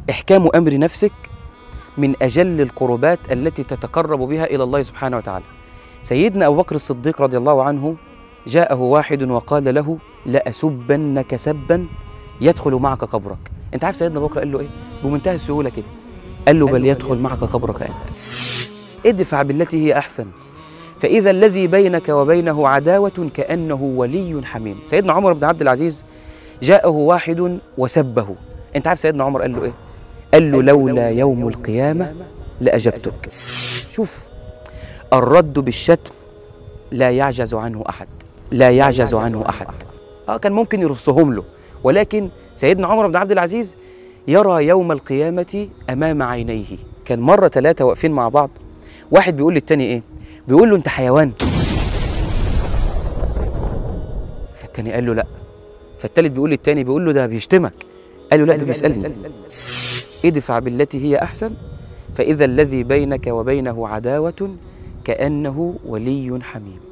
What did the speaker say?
إحكام أمر نفسك من أجل القربات التي تتقرب بها إلى الله سبحانه وتعالى. سيدنا أبو بكر الصديق رضي الله عنه جاءه واحد وقال له: لأسبنك سبا يدخل معك قبرك. أنت عارف سيدنا أبو بكر قال له إيه؟ بمنتهى السهولة كده، قال له: بل يدخل معك قبرك أنت. ادفع بالتي هي أحسن، فإذا الذي بينك وبينه عداوة كأنه ولي حميم. سيدنا عمر بن عبد العزيز جاءه واحد وسبه. أنت عارف سيدنا عمر قال له إيه؟ قال له: لولا يوم القيامة لأجبتك. شوف، الرد بالشتم لا يعجز عنه أحد، لا يعجز عنه أحد. كان ممكن يرصهم له، ولكن سيدنا عمر بن عبد العزيز يرى يوم القيامة أمام عينيه. كان مرة 3 واقفين مع بعض، واحد بيقول للتاني إيه؟ بيقول له: أنت حيوان؟ فالتاني قال له: لا. فالتالت بيقول للتاني، بيقول له: ده بيشتمك. قال له: لا، ده بيسألني. ادفع بالتي هي أحسن، فإذا الذي بينك وبينه عداوة كأنه ولي حميم.